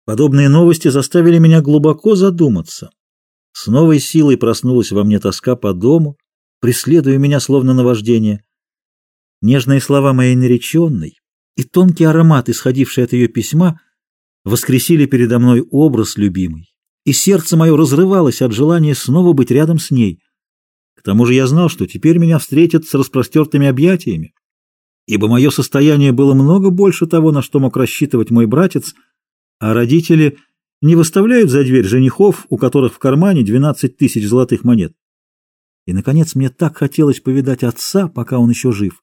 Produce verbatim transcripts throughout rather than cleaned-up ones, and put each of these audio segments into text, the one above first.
Подобные новости заставили меня глубоко задуматься. С новой силой проснулась во мне тоска по дому, преследуя меня словно наваждение. Нежные слова моей нареченной и тонкий аромат, исходивший от ее письма, воскресили передо мной образ любимый, и сердце мое разрывалось от желания снова быть рядом с ней. К тому же я знал, что теперь меня встретят с распростертыми объятиями, ибо мое состояние было много больше того, на что мог рассчитывать мой братец, а родители не выставляют за дверь женихов, у которых в кармане двенадцать тысяч золотых монет. И, наконец, мне так хотелось повидать отца, пока он еще жив.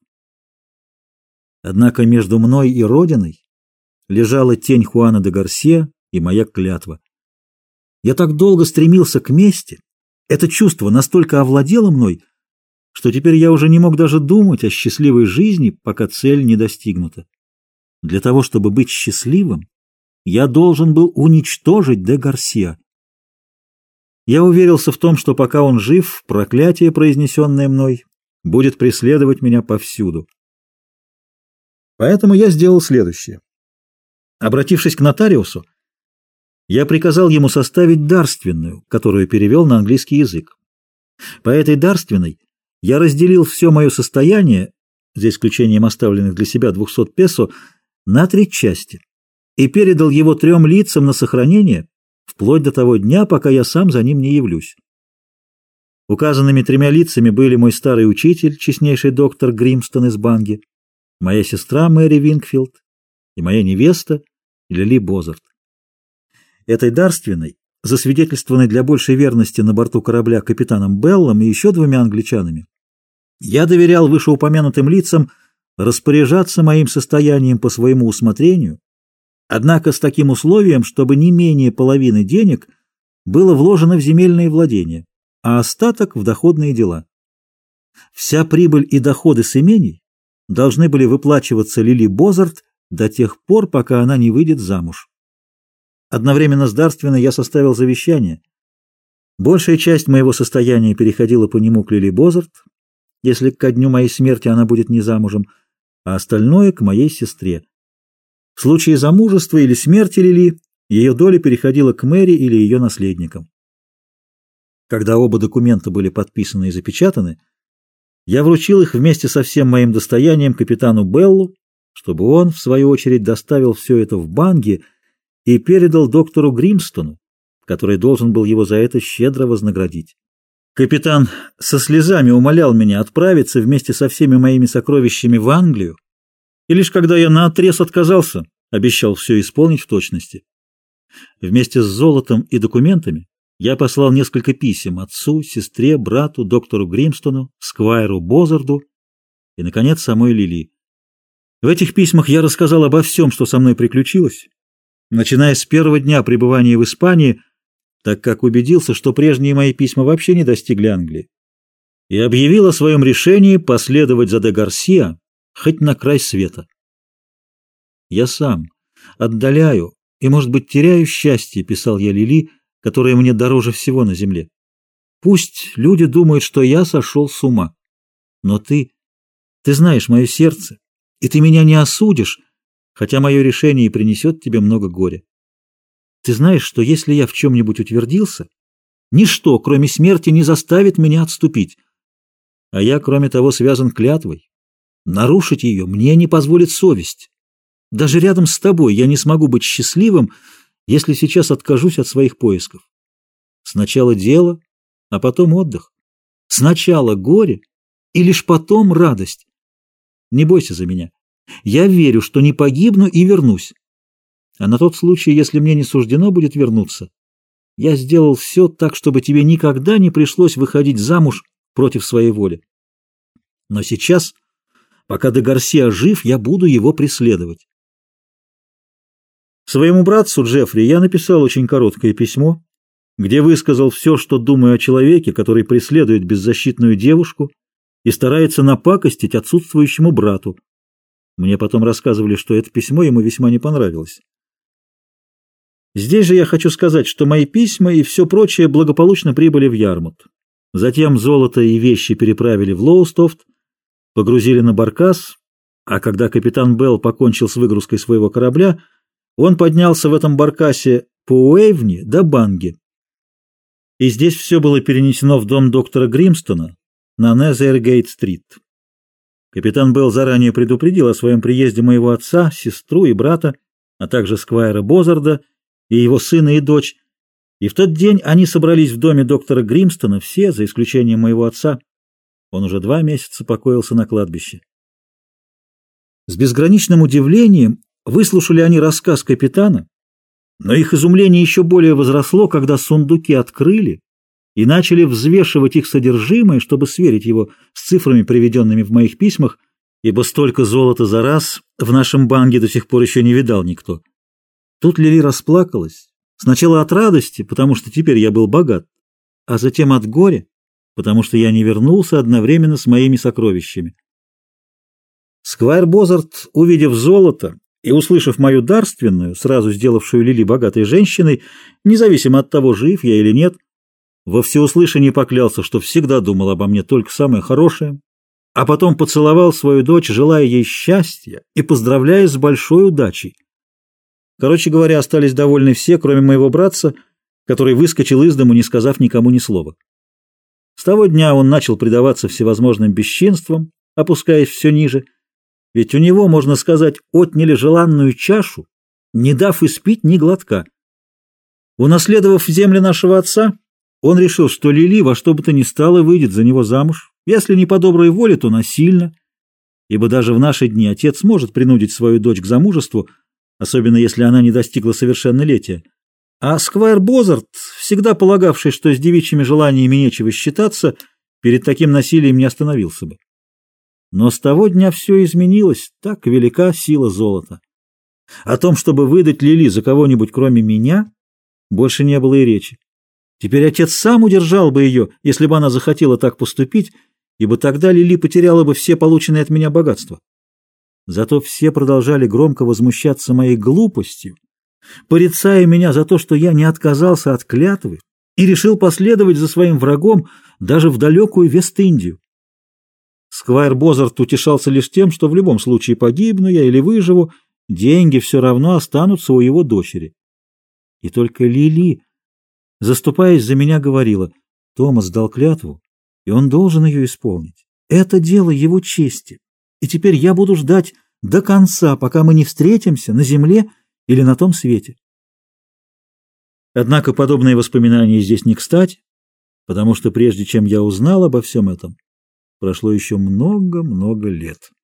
Однако между мной и родиной лежала тень Хуана де Гарсия и моя клятва. Я так долго стремился к мести, это чувство настолько овладело мной, что теперь я уже не мог даже думать о счастливой жизни, пока цель не достигнута. Для того, чтобы быть счастливым, я должен был уничтожить де Гарсия. Я уверился в том, что пока он жив, проклятие, произнесенное мной, будет преследовать меня повсюду. Поэтому я сделал следующее. Обратившись к нотариусу, я приказал ему составить дарственную, которую перевел на английский язык. По этой дарственной я разделил все мое состояние, за исключением оставленных для себя двухсот песо, на три части и передал его трем лицам на сохранение вплоть до того дня, пока я сам за ним не явлюсь. Указанными тремя лицами были мой старый учитель, честнейший доктор Гримстон из Банги, моя сестра Мэри Вингфилд и моя невеста Лили Бозарт. Этой дарственной, засвидетельствованной для большей верности на борту корабля капитаном Беллом и еще двумя англичанами, я доверял вышеупомянутым лицам распоряжаться моим состоянием по своему усмотрению, однако с таким условием, чтобы не менее половины денег было вложено в земельные владения, а остаток в доходные дела. Вся прибыль и доходы с имений должны были выплачиваться Лили Бозарт до тех пор, пока она не выйдет замуж. Одновременно с дарственной я составил завещание. Большая часть моего состояния переходила по нему к Лили Бозарт, если ко дню моей смерти она будет не замужем, а остальное к моей сестре. В случае замужества или смерти Лили ее доля переходила к Мэри или ее наследникам. Когда оба документа были подписаны и запечатаны, я вручил их вместе со всем моим достоянием капитану Беллу, чтобы он, в свою очередь, доставил все это в Банги и передал доктору Гримстону, который должен был его за это щедро вознаградить. Капитан со слезами умолял меня отправиться вместе со всеми моими сокровищами в Англию, и лишь когда я наотрез отказался, обещал все исполнить в точности. Вместе с золотом и документами я послал несколько писем отцу, сестре, брату, доктору Гримстону, сквайру Бозарду и, наконец, самой Лили. В этих письмах я рассказал обо всем, что со мной приключилось, начиная с первого дня пребывания в Испании, так как убедился, что прежние мои письма вообще не достигли Англии, и объявил о своем решении последовать за де Гарсия хоть на край света. «Я сам отдаляю и, может быть, теряю счастье», — писал я Лили, которое мне дороже всего на земле. «Пусть люди думают, что я сошел с ума. Но ты, ты знаешь мое сердце, и ты меня не осудишь, хотя мое решение и принесет тебе много горя. Ты знаешь, что если я в чем-нибудь утвердился, ничто, кроме смерти, не заставит меня отступить. А я, кроме того, связан клятвой. Нарушить ее мне не позволит совесть. Даже рядом с тобой я не смогу быть счастливым, если сейчас откажусь от своих поисков. Сначала дело, а потом отдых. Сначала горе, и лишь потом радость. Не бойся за меня. Я верю, что не погибну и вернусь. А на тот случай, если мне не суждено будет вернуться, я сделал все так, чтобы тебе никогда не пришлось выходить замуж против своей воли. Но сейчас, пока де Гарсия жив, я буду его преследовать». Своему братцу Джеффри я написал очень короткое письмо, где высказал все, что думаю о человеке, который преследует беззащитную девушку и старается напакостить отсутствующему брату. Мне потом рассказывали, что это письмо ему весьма не понравилось. Здесь же я хочу сказать, что мои письма и все прочее благополучно прибыли в Ярмут. Затем золото и вещи переправили в Лоустофт, погрузили на баркас, а когда капитан Белл покончил с выгрузкой своего корабля, Он поднялся в этом баркасе по Уэйвни до Банги. И здесь все было перенесено в дом доктора Гримстона на Незергейт-стрит. Капитан Белл заранее предупредил о своем приезде моего отца, сестру и брата, а также сквайра Бозарда и его сына и дочь, и в тот день они собрались в доме доктора Гримстона, все, за исключением моего отца. Он уже два месяца покоился на кладбище. С безграничным удивлением выслушали они рассказ капитана, но их изумление еще более возросло, когда сундуки открыли и начали взвешивать их содержимое, чтобы сверить его с цифрами, приведенными в моих письмах, ибо столько золота за раз в нашем банке до сих пор еще не видал никто. Тут Лили расплакалась, сначала от радости, потому что теперь я был богат, а затем от горя, потому что я не вернулся одновременно с моими сокровищами. Сквайр Бозард, увидев золото и услышав мою дарственную, сразу сделавшую Лили богатой женщиной, независимо от того, жив я или нет, во всеуслышании поклялся, что всегда думал обо мне только самое хорошее, а потом поцеловал свою дочь, желая ей счастья и поздравляя с большой удачей. Короче говоря, остались довольны все, кроме моего братца, который выскочил из дому, не сказав никому ни слова. С того дня он начал предаваться всевозможным бесчинствам, опускаясь все ниже, ведь у него, можно сказать, отняли желанную чашу, не дав испить ни глотка. Унаследовав земли нашего отца, он решил, что Лили во что бы то ни стало выйдет за него замуж, если не по доброй воле, то насильно, ибо даже в наши дни отец может принудить свою дочь к замужеству, особенно если она не достигла совершеннолетия. А сквайр Бозард, всегда полагавший, что с девичьими желаниями нечего считаться, перед таким насилием не остановился бы. Но с того дня все изменилось, так велика сила золота. О том, чтобы выдать Лили за кого-нибудь кроме меня, больше не было и речи. Теперь отец сам удержал бы ее, если бы она захотела так поступить, ибо тогда Лили потеряла бы все полученные от меня богатства. Зато все продолжали громко возмущаться моей глупостью, порицая меня за то, что я не отказался от клятвы и решил последовать за своим врагом даже в далекую Вест-Индию. Сквайр Бозард утешался лишь тем, что в любом случае погибну я или выживу, деньги все равно останутся у его дочери. И только Лили, заступаясь за меня, говорила: Томас дал клятву, и он должен ее исполнить. Это дело его чести, и теперь я буду ждать до конца, пока мы не встретимся на земле или на том свете. Однако подобные воспоминания здесь не кстати, потому что прежде чем я узнал обо всем этом, прошло еще много-много лет.